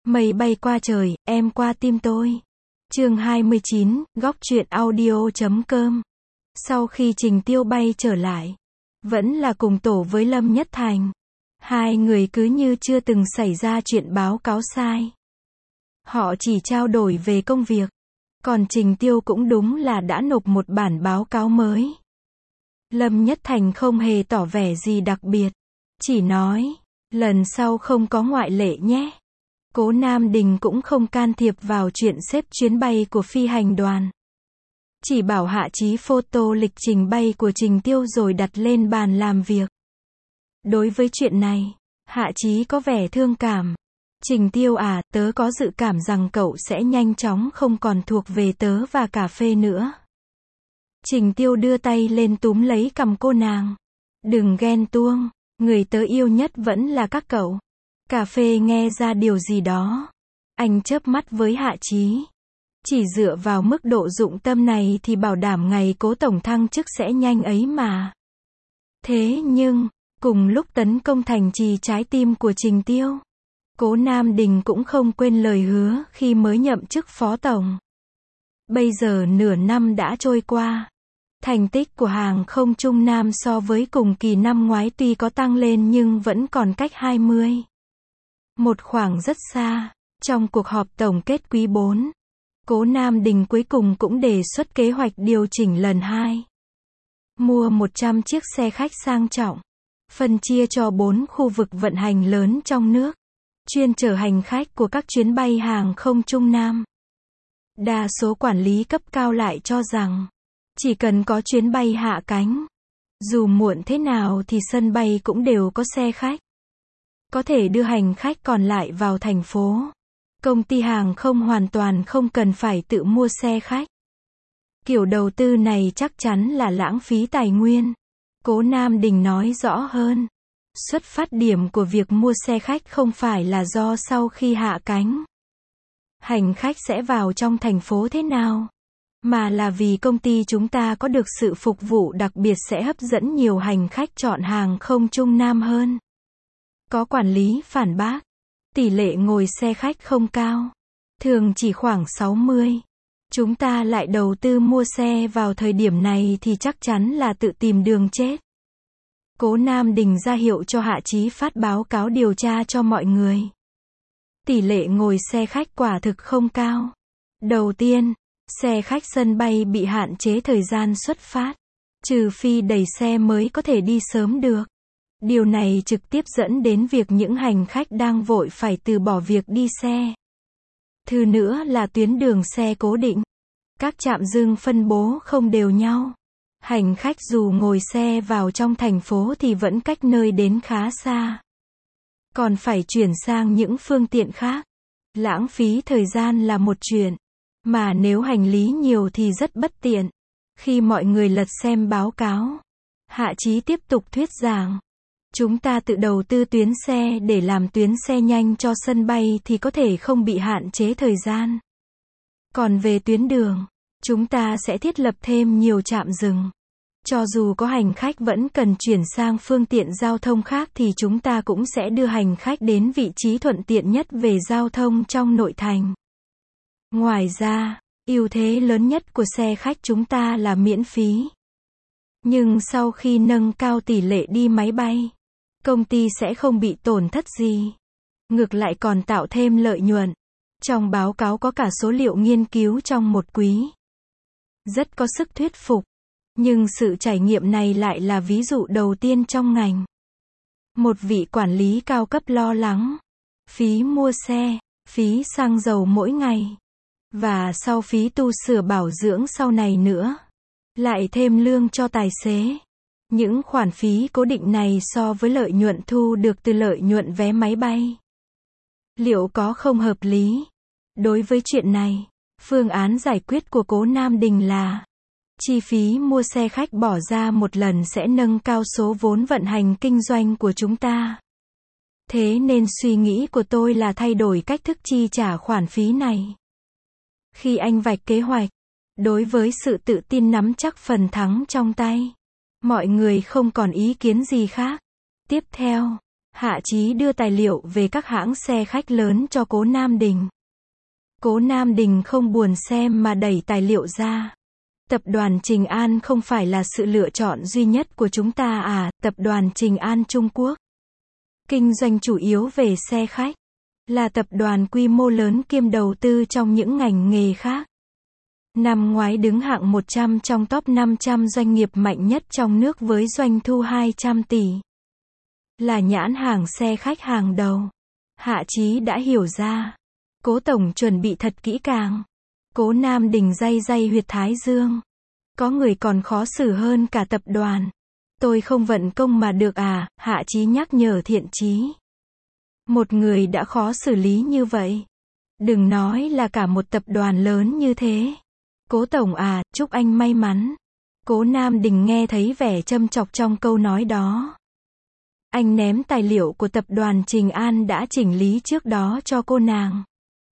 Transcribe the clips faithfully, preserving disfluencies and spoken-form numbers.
Mây bay qua trời, em qua tim tôi. Chương hai mươi chín, góc truyện audio chấm com. Sau khi Trình Tiêu bay trở lại, vẫn là cùng tổ với Lâm Nhất Thành. Hai người cứ như chưa từng xảy ra chuyện báo cáo sai. Họ chỉ trao đổi về công việc. Còn Trình Tiêu cũng đúng là đã nộp một bản báo cáo mới. Lâm Nhất Thành không hề tỏ vẻ gì đặc biệt. Chỉ nói, lần sau không có ngoại lệ nhé. Cố Nam Đình cũng không can thiệp vào chuyện xếp chuyến bay của phi hành đoàn. Chỉ bảo Hạ Chí photo lịch trình bay của Trình Tiêu rồi đặt lên bàn làm việc. Đối với chuyện này, Hạ Chí có vẻ thương cảm. Trình Tiêu à, tớ có dự cảm rằng cậu sẽ nhanh chóng không còn thuộc về tớ và cà phê nữa. Trình Tiêu đưa tay lên túm lấy cằm cô nàng. Đừng ghen tuông, người tớ yêu nhất vẫn là các cậu. Cà phê nghe ra điều gì đó. Anh chớp mắt với Hạ Chí. Chỉ dựa vào mức độ dụng tâm này thì bảo đảm ngày Cố tổng thăng chức sẽ nhanh ấy mà. Thế nhưng, cùng lúc tấn công thành trì trái tim của Trình Tiêu, Cố Nam Đình cũng không quên lời hứa khi mới nhậm chức phó tổng. Bây giờ nửa năm đã trôi qua. Thành tích của hàng không Trung Nam so với cùng kỳ năm ngoái tuy có tăng lên nhưng vẫn còn cách hai mươi. Một khoảng rất xa. Trong cuộc họp tổng kết quý bốn, Cố Nam Đình cuối cùng cũng đề xuất kế hoạch điều chỉnh lần hai. Mua một trăm chiếc xe khách sang trọng, phân chia cho bốn khu vực vận hành lớn trong nước, chuyên chở hành khách của các chuyến bay hàng không Trung Nam. Đa số quản lý cấp cao lại cho rằng, chỉ cần có chuyến bay hạ cánh, dù muộn thế nào thì sân bay cũng đều có xe khách. Có thể đưa hành khách còn lại vào thành phố. Công ty hàng không hoàn toàn không cần phải tự mua xe khách. Kiểu đầu tư này chắc chắn là lãng phí tài nguyên. Cố Nam Đình nói rõ hơn. Xuất phát điểm của việc mua xe khách không phải là do sau khi hạ cánh, hành khách sẽ vào trong thành phố thế nào, mà là vì công ty chúng ta có được sự phục vụ đặc biệt sẽ hấp dẫn nhiều hành khách chọn hàng không Trung Nam hơn. Có quản lý phản bác. Tỷ lệ ngồi xe khách không cao. Thường chỉ khoảng sáu mươi. Chúng ta lại đầu tư mua xe vào thời điểm này thì chắc chắn là tự tìm đường chết. Cố Nam Đình ra hiệu cho Hạ Chí phát báo cáo điều tra cho mọi người. Tỷ lệ ngồi xe khách quả thực không cao. Đầu tiên, xe khách sân bay bị hạn chế thời gian xuất phát. Trừ phi đẩy xe mới có thể đi sớm được. Điều này trực tiếp dẫn đến việc những hành khách đang vội phải từ bỏ việc đi xe. Thứ nữa là tuyến đường xe cố định. Các trạm dừng phân bố không đều nhau. Hành khách dù ngồi xe vào trong thành phố thì vẫn cách nơi đến khá xa. Còn phải chuyển sang những phương tiện khác. Lãng phí thời gian là một chuyện. Mà nếu hành lý nhiều thì rất bất tiện. Khi mọi người lật xem báo cáo, Hạ Chí tiếp tục thuyết giảng. Chúng ta tự đầu tư tuyến xe để làm tuyến xe nhanh cho sân bay thì có thể không bị hạn chế thời gian. Còn về tuyến đường, chúng ta sẽ thiết lập thêm nhiều trạm dừng. Cho dù có hành khách vẫn cần chuyển sang phương tiện giao thông khác thì chúng ta cũng sẽ đưa hành khách đến vị trí thuận tiện nhất về giao thông trong nội thành. Ngoài ra, ưu thế lớn nhất của xe khách chúng ta là miễn phí. Nhưng sau khi nâng cao tỷ lệ đi máy bay, công ty sẽ không bị tổn thất gì. Ngược lại còn tạo thêm lợi nhuận. Trong báo cáo có cả số liệu nghiên cứu trong một quý. Rất có sức thuyết phục. Nhưng sự trải nghiệm này lại là ví dụ đầu tiên trong ngành. Một vị quản lý cao cấp lo lắng. Phí mua xe, phí xăng dầu mỗi ngày. Và sau phí tu sửa bảo dưỡng sau này nữa. Lại thêm lương cho tài xế. Những khoản phí cố định này so với lợi nhuận thu được từ lợi nhuận vé máy bay, liệu có không hợp lý? Đối với chuyện này, phương án giải quyết của Cố Nam Đình là chi phí mua xe khách bỏ ra một lần sẽ nâng cao số vốn vận hành kinh doanh của chúng ta. Thế nên suy nghĩ của tôi là thay đổi cách thức chi trả khoản phí này. Khi anh vạch kế hoạch, đối với sự tự tin nắm chắc phần thắng trong tay, mọi người không còn ý kiến gì khác. Tiếp theo, Hạ Chí đưa tài liệu về các hãng xe khách lớn cho Cố Nam Đình. Cố Nam Đình không buồn xem mà đẩy tài liệu ra. Tập đoàn Trình An không phải là sự lựa chọn duy nhất của chúng ta à, tập đoàn Trình An Trung Quốc. Kinh doanh chủ yếu về xe khách. Là tập đoàn quy mô lớn kiêm đầu tư trong những ngành nghề khác. Năm ngoái đứng hạng một trăm trong top năm trăm doanh nghiệp mạnh nhất trong nước với doanh thu hai trăm tỷ. Là nhãn hàng xe khách hàng đầu. Hạ Chí đã hiểu ra. Cố tổng chuẩn bị thật kỹ càng. Cố Nam Đình day day huyệt thái dương. Có người còn khó xử hơn cả tập đoàn. Tôi không vận công mà được à, Hạ Chí nhắc nhở Thiện Chí. Một người đã khó xử lý như vậy. Đừng nói là cả một tập đoàn lớn như thế. Cố tổng à, chúc anh may mắn. Cố Nam Đình nghe thấy vẻ châm chọc trong câu nói đó. Anh ném tài liệu của tập đoàn Trình An đã chỉnh lý trước đó cho cô nàng.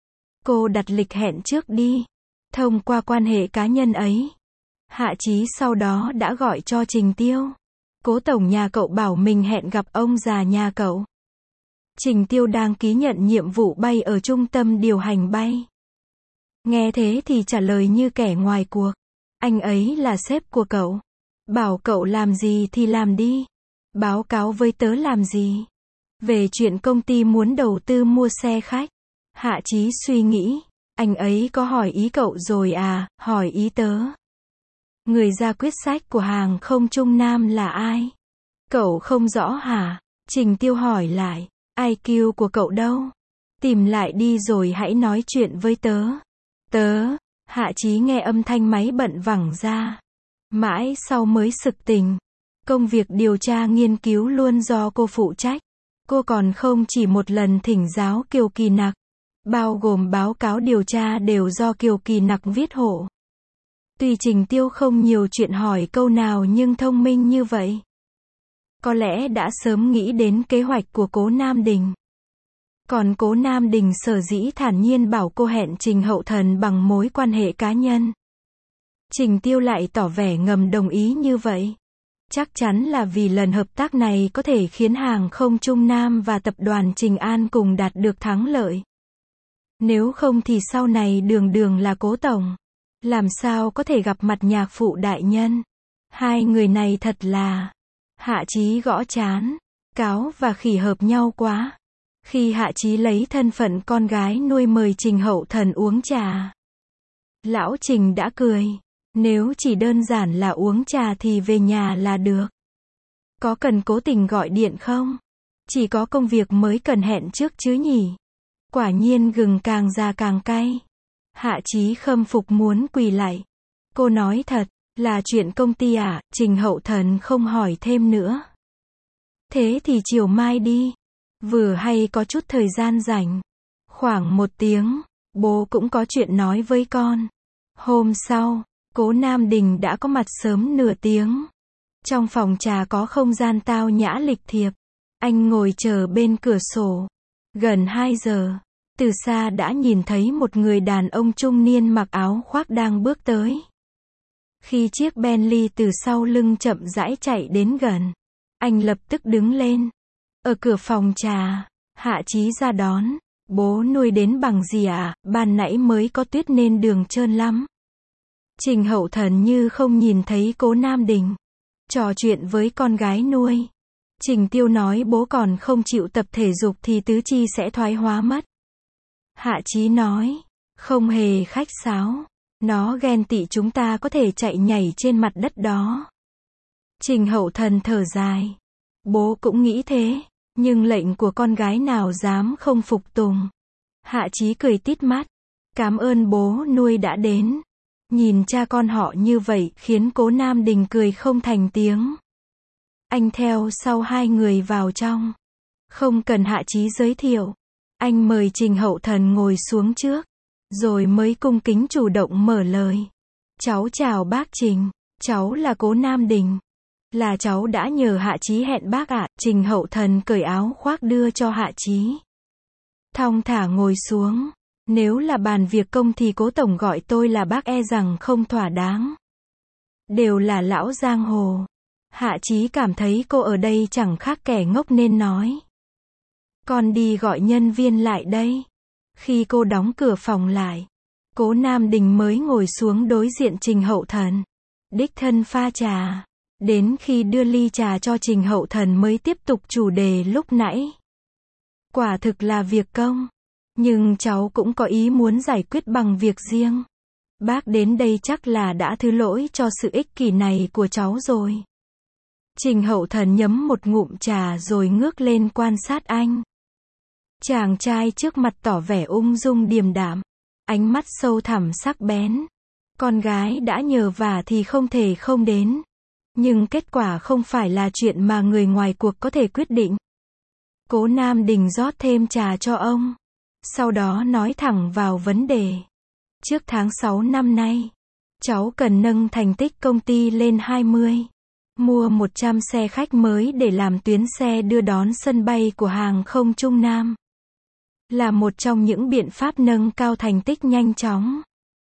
Cô đặt lịch hẹn trước đi. Thông qua quan hệ cá nhân ấy. Hạ Chí sau đó đã gọi cho Trình Tiêu. Cố tổng nhà cậu bảo mình hẹn gặp ông già nhà cậu. Trình Tiêu đang ký nhận nhiệm vụ bay ở trung tâm điều hành bay. Nghe thế thì trả lời như kẻ ngoài cuộc. Anh ấy là sếp của cậu. Bảo cậu làm gì thì làm đi. Báo cáo với tớ làm gì? Về chuyện công ty muốn đầu tư mua xe khách. Hạ Chí suy nghĩ. Anh ấy có hỏi ý cậu rồi à, hỏi ý tớ. Người ra quyết sách của hàng không Trung Nam là ai? Cậu không rõ hả? Trình Tiêu hỏi lại. i kiu của cậu đâu? Tìm lại đi rồi hãy nói chuyện với tớ. Tớ, Hạ Chí nghe âm thanh máy bận vẳng ra. Mãi sau mới sực tỉnh. Công việc điều tra nghiên cứu luôn do cô phụ trách. Cô còn không chỉ một lần thỉnh giáo Kiều Kỳ Nặc. Bao gồm báo cáo điều tra đều do Kiều Kỳ Nặc viết hộ. Tuy Trình Tiêu không nhiều chuyện hỏi câu nào nhưng thông minh như vậy. Có lẽ đã sớm nghĩ đến kế hoạch của Cố Nam Đình. Còn Cố Nam Đình sở dĩ thản nhiên bảo cô hẹn Trình Hậu Thần bằng mối quan hệ cá nhân. Trình Tiêu lại tỏ vẻ ngầm đồng ý như vậy. Chắc chắn là vì lần hợp tác này có thể khiến hàng không Trung Nam và tập đoàn Trình An cùng đạt được thắng lợi. Nếu không thì sau này đường đường là Cố tổng. Làm sao có thể gặp mặt nhạc phụ đại nhân. Hai người này thật là... Hạ Chí gõ trán. Cáo và khỉ hợp nhau quá. Khi Hạ Chí lấy thân phận con gái nuôi mời Trình Hậu Thần uống trà. Lão Trình đã cười. Nếu chỉ đơn giản là uống trà thì về nhà là được. Có cần cố tình gọi điện không? Chỉ có công việc mới cần hẹn trước chứ nhỉ? Quả nhiên gừng càng già càng cay. Hạ Chí khâm phục muốn quỳ lại. Cô nói thật, là chuyện công ty à? Trình Hậu Thần không hỏi thêm nữa. Thế thì chiều mai đi. Vừa hay có chút thời gian rảnh. Khoảng một tiếng, bố cũng có chuyện nói với con. Hôm sau, Cố Nam Đình đã có mặt sớm nửa tiếng. Trong phòng trà có không gian tao nhã lịch thiệp. Anh ngồi chờ bên cửa sổ. Gần hai giờ, từ xa đã nhìn thấy một người đàn ông trung niên mặc áo khoác đang bước tới. Khi chiếc Bentley từ sau lưng chậm rãi chạy đến gần, anh lập tức đứng lên. Ở cửa phòng trà, Hạ Chí ra đón. Bố nuôi đến bằng gì à, ban nãy mới có tuyết nên đường trơn lắm. Trình Hậu Thần như không nhìn thấy Cố Nam Đình. Trò chuyện với con gái nuôi. Trình Tiêu nói bố còn không chịu tập thể dục thì tứ chi sẽ thoái hóa mất. Hạ Chí nói, không hề khách sáo. Nó ghen tị chúng ta có thể chạy nhảy trên mặt đất đó. Trình Hậu Thần thở dài. Bố cũng nghĩ thế, nhưng lệnh của con gái nào dám không phục tùng. Hạ Chí cười tít mắt. Cảm ơn bố nuôi đã đến. Nhìn cha con họ như vậy khiến Cố Nam Đình cười không thành tiếng. Anh theo sau hai người vào trong. Không cần Hạ Chí giới thiệu. Anh mời Trình Hậu Thần ngồi xuống trước. Rồi mới cung kính chủ động mở lời. Cháu chào bác Trình. Cháu là Cố Nam Đình. Là cháu đã nhờ Hạ Chí hẹn bác ạ. Trình Hậu Thần cởi áo khoác đưa cho Hạ Chí. Thong thả ngồi xuống. Nếu là bàn việc công thì Cố tổng gọi tôi là bác e rằng không thỏa đáng. Đều là lão giang hồ. Hạ Chí cảm thấy cô ở đây chẳng khác kẻ ngốc nên nói. Con đi gọi nhân viên lại đây. Khi cô đóng cửa phòng lại, Cố Nam Đình mới ngồi xuống đối diện Trình Hậu Thần. Đích thân pha trà. Đến khi đưa ly trà cho Trình Hậu Thần mới tiếp tục chủ đề lúc nãy. Quả thực là việc công. Nhưng cháu cũng có ý muốn giải quyết bằng việc riêng. Bác đến đây chắc là đã thứ lỗi cho sự ích kỷ này của cháu rồi. Trình Hậu Thần nhấm một ngụm trà rồi ngước lên quan sát anh. Chàng trai trước mặt tỏ vẻ ung dung điềm đạm, ánh mắt sâu thẳm sắc bén. Con gái đã nhờ vả thì không thể không đến. Nhưng kết quả không phải là chuyện mà người ngoài cuộc có thể quyết định. Cố Nam Đình rót thêm trà cho ông. Sau đó nói thẳng vào vấn đề. Trước tháng sáu năm nay, cháu cần nâng thành tích công ty lên hai mươi. Mua một trăm xe khách mới để làm tuyến xe đưa đón sân bay của hàng không Trung Nam. Là một trong những biện pháp nâng cao thành tích nhanh chóng.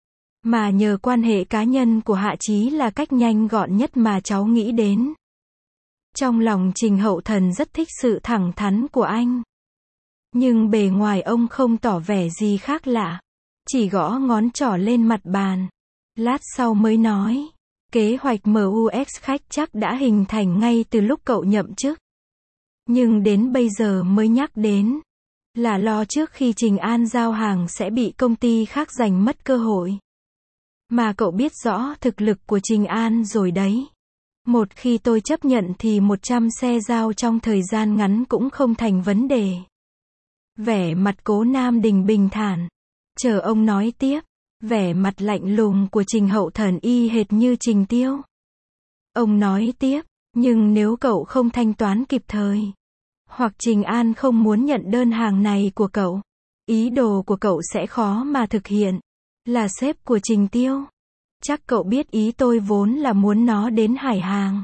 Mà nhờ quan hệ cá nhân của Hạ Chí là cách nhanh gọn nhất mà cháu nghĩ đến. Trong lòng Trình Hậu Thần rất thích sự thẳng thắn của anh. Nhưng bề ngoài ông không tỏ vẻ gì khác lạ. Chỉ gõ ngón trỏ lên mặt bàn. Lát sau mới nói. Kế hoạch em u ích khách chắc đã hình thành ngay từ lúc cậu nhậm chức. Nhưng đến bây giờ mới nhắc đến. Là lo trước khi Trình An giao hàng sẽ bị công ty khác giành mất cơ hội. Mà cậu biết rõ thực lực của Trình An rồi đấy. Một khi tôi chấp nhận thì một trăm xe giao trong thời gian ngắn cũng không thành vấn đề. Vẻ mặt Cố Nam Đình bình thản. Chờ ông nói tiếp. Vẻ mặt lạnh lùng của Trình Hậu Thần y hệt như Trình Tiêu. Ông nói tiếp. Nhưng nếu cậu không thanh toán kịp thời. Hoặc Trình An không muốn nhận đơn hàng này của cậu. Ý đồ của cậu sẽ khó mà thực hiện. Là sếp của Trình Tiêu. Chắc cậu biết ý tôi vốn là muốn nó đến Hải Hàng.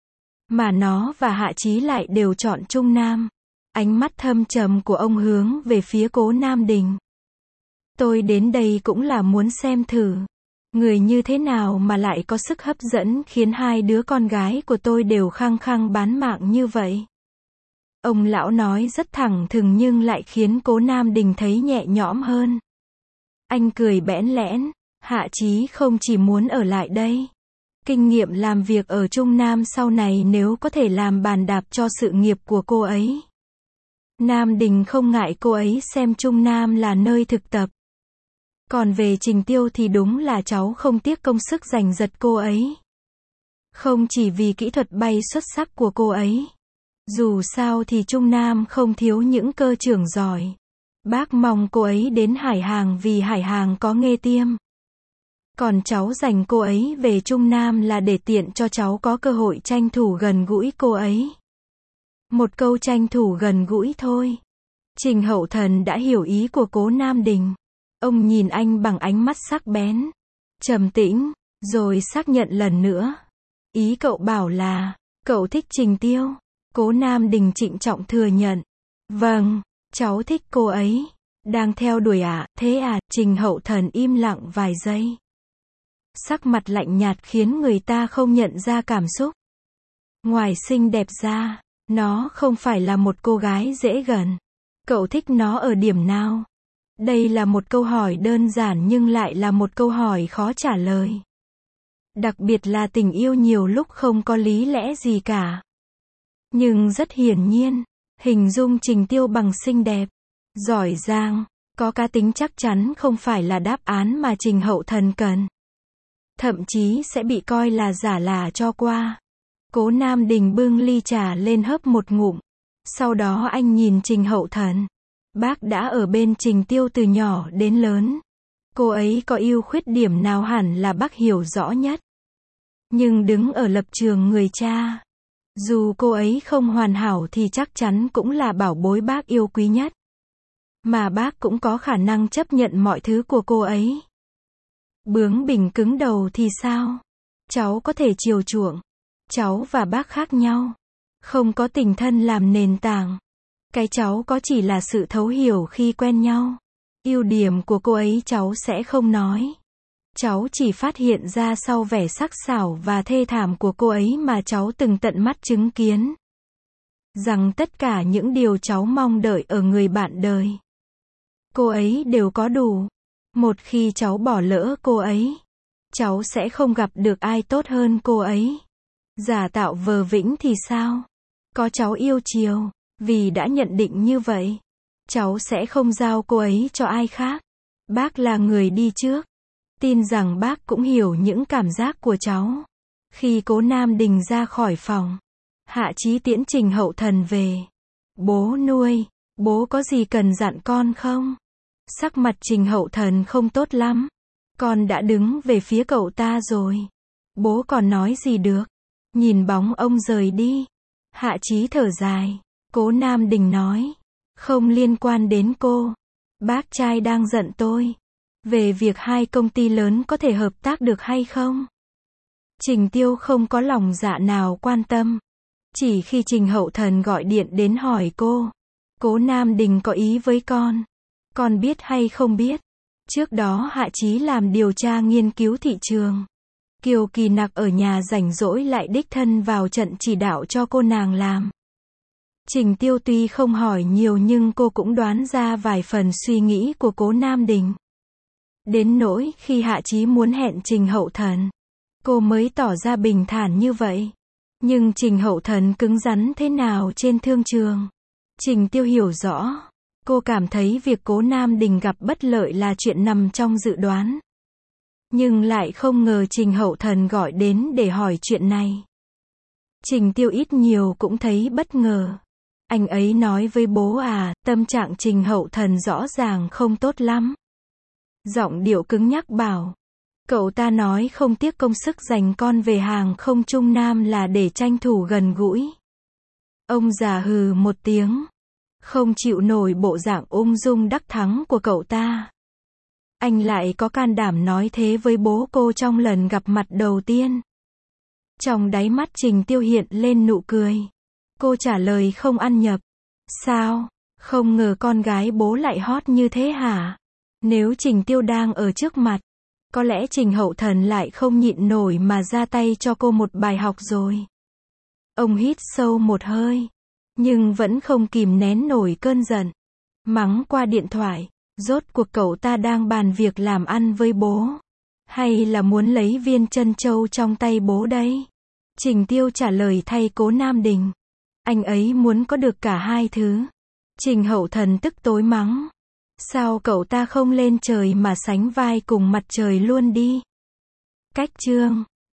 Mà nó và Hạ Chí lại đều chọn Trung Nam. Ánh mắt thâm trầm của ông hướng về phía Cố Nam Đình. Tôi đến đây cũng là muốn xem thử. Người như thế nào mà lại có sức hấp dẫn khiến hai đứa con gái của tôi đều khăng khăng bán mạng như vậy. Ông lão nói rất thẳng thừng nhưng lại khiến Cố Nam Đình thấy nhẹ nhõm hơn. Anh cười bẽn lẽn. Hạ Chí không chỉ muốn ở lại đây. Kinh nghiệm làm việc ở Trung Nam sau này nếu có thể làm bàn đạp cho sự nghiệp của cô ấy. Nam Đình không ngại cô ấy xem Trung Nam là nơi thực tập. Còn về Trình Tiêu thì đúng là cháu không tiếc công sức giành giật cô ấy. Không chỉ vì kỹ thuật bay xuất sắc của cô ấy. Dù sao thì Trung Nam không thiếu những cơ trưởng giỏi. Bác mong cô ấy đến Hải Hàng vì Hải Hàng có Nghê Tiêm. Còn cháu dành cô ấy về Trung Nam là để tiện cho cháu có cơ hội tranh thủ gần gũi cô ấy. Một câu tranh thủ gần gũi thôi. Trình Hậu Thần đã hiểu ý của Cố Nam Đình. Ông nhìn anh bằng ánh mắt sắc bén, trầm tĩnh, rồi xác nhận lần nữa. Ý cậu bảo là, cậu thích Trình Tiêu. Cố Nam Đình trịnh trọng thừa nhận. Vâng, cháu thích cô ấy. Đang theo đuổi à, thế à, Trình Hậu Thần im lặng vài giây. Sắc mặt lạnh nhạt khiến người ta không nhận ra cảm xúc. Ngoài xinh đẹp ra, nó không phải là một cô gái dễ gần. Cậu thích nó ở điểm nào? Đây là một câu hỏi đơn giản nhưng lại là một câu hỏi khó trả lời. Đặc biệt là tình yêu nhiều lúc không có lý lẽ gì cả. Nhưng rất hiển nhiên, hình dung Trình Tiêu bằng xinh đẹp, giỏi giang, có cá tính chắc chắn không phải là đáp án mà Trình Hậu Thần cần. Thậm chí sẽ bị coi là giả là cho qua. Cố Nam Đình bưng ly trà lên hớp một ngụm. Sau đó anh nhìn Trình Hậu Thần. Bác đã ở bên Trình Tiêu từ nhỏ đến lớn. Cô ấy có ưu khuyết điểm nào hẳn là bác hiểu rõ nhất. Nhưng đứng ở lập trường người cha, dù cô ấy không hoàn hảo thì chắc chắn cũng là bảo bối bác yêu quý nhất. Mà bác cũng có khả năng chấp nhận mọi thứ của cô ấy. Bướng bỉnh cứng đầu thì sao? Cháu có thể chiều chuộng. Cháu và bác khác nhau. Không có tình thân làm nền tảng. Cái cháu có chỉ là sự thấu hiểu khi quen nhau. Ưu điểm của cô ấy cháu sẽ không nói. Cháu chỉ phát hiện ra sau vẻ sắc sảo và thê thảm của cô ấy mà cháu từng tận mắt chứng kiến. rằng tất cả những điều cháu mong đợi ở người bạn đời, cô ấy đều có đủ. Một khi cháu bỏ lỡ cô ấy, cháu sẽ không gặp được ai tốt hơn cô ấy. Giả tạo vờ vĩnh thì sao? Có cháu yêu chiều, vì đã nhận định như vậy, cháu sẽ không giao cô ấy cho ai khác. Bác là người đi trước. Tin rằng bác cũng hiểu những cảm giác của cháu. Khi Cố Nam Đình ra khỏi phòng, Hạ Chí tiễn Trình Hậu Thần về. Bố nuôi, bố có gì cần dặn con không? Sắc mặt Trình Hậu Thần không tốt lắm. Con đã đứng về phía cậu ta rồi. Bố còn nói gì được? Nhìn bóng ông rời đi, Hạ Chí thở dài. Cố Nam Đình nói, không liên quan đến cô. Bác trai đang giận tôi về việc hai công ty lớn có thể hợp tác được hay không. Trình Tiêu không có lòng dạ nào quan tâm. Chỉ khi Trình Hậu Thần gọi điện đến hỏi cô, Cố Nam Đình có ý với con, con biết hay không biết. Trước đó Hạ Chí làm điều tra nghiên cứu thị trường. Kiều Kỳ Nặc ở nhà rảnh rỗi lại đích thân vào trận chỉ đạo cho cô nàng làm. Trình Tiêu tuy không hỏi nhiều nhưng cô cũng đoán ra vài phần suy nghĩ của Cố Nam Đình. Đến nỗi khi Hạ Chí muốn hẹn Trình Hậu Thần, cô mới tỏ ra bình thản như vậy. Nhưng Trình Hậu Thần cứng rắn thế nào trên thương trường, Trình Tiêu hiểu rõ. Cô cảm thấy việc Cố Nam Đình gặp bất lợi là chuyện nằm trong dự đoán. Nhưng lại không ngờ Trình Hậu Thần gọi đến để hỏi chuyện này. Trình Tiêu ít nhiều cũng thấy bất ngờ. Anh ấy nói với bố à, tâm trạng Trình Hậu Thần rõ ràng không tốt lắm. Giọng điệu cứng nhắc bảo. Cậu ta nói không tiếc công sức dành con về hàng không Trung Nam là để tranh thủ gần gũi. Ông già hừ một tiếng. Không chịu nổi bộ dạng ung dung đắc thắng của cậu ta. Anh lại có can đảm nói thế với bố cô trong lần gặp mặt đầu tiên. Trong đáy mắt Trình Tiêu hiện lên nụ cười. Cô trả lời không ăn nhập. Sao? Không ngờ con gái bố lại hot như thế hả? Nếu Trình Tiêu đang ở trước mặt, có lẽ Trình Hậu Thần lại không nhịn nổi mà ra tay cho cô một bài học rồi. Ông hít sâu một hơi, nhưng vẫn không kìm nén nổi cơn giận. Mắng qua điện thoại, rốt cuộc cậu ta đang bàn việc làm ăn với bố, hay là muốn lấy viên trân châu trong tay bố đấy? Trình Tiêu trả lời thay Cố Nam Đình. Anh ấy muốn có được cả hai thứ. Trình Hậu Thần tức tối mắng. Sao cậu ta không lên trời mà sánh vai cùng mặt trời luôn đi? Cách chương